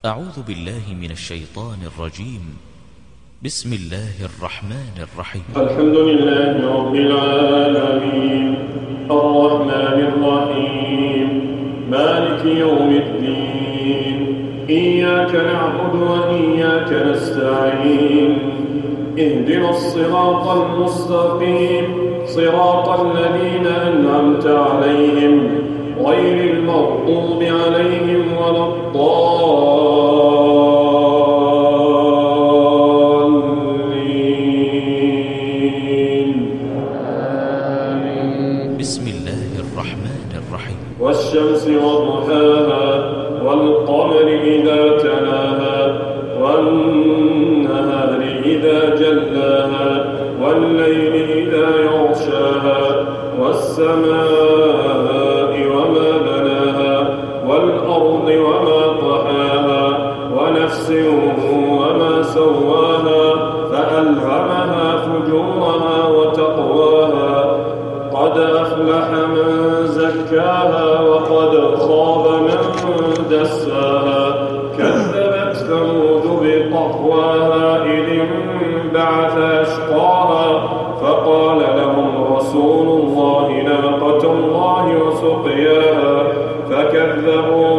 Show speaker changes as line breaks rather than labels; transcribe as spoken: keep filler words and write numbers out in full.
أعوذ بالله من الشيطان الرجيم. بسم الله الرحمن الرحيم.
الحمد لله رب العالمين الرحمن الرحيم مالك يوم الدين إياك نعبد وإياك نستعين اهدنا الصراط المستقيم صراط الذين أنعمت عليهم غير المغضوب عليهم ولا الضالين.
بسم الله الرحمن الرحيم.
والشمس وضحاها والقمر إذا تلاها والنهار إذا جلاها والليل إذا يغشاها والسماء وما بناها والأرض وما طحاها ونفس وما سواها فألهمها فجورها وتقواها قد أفلح من زكاها وقد خاب من دساها كذبت ثمود بطغواها إذ انبعث أشقاها فقال لهم رسول الله ناقة الله وسقياها فكذبوا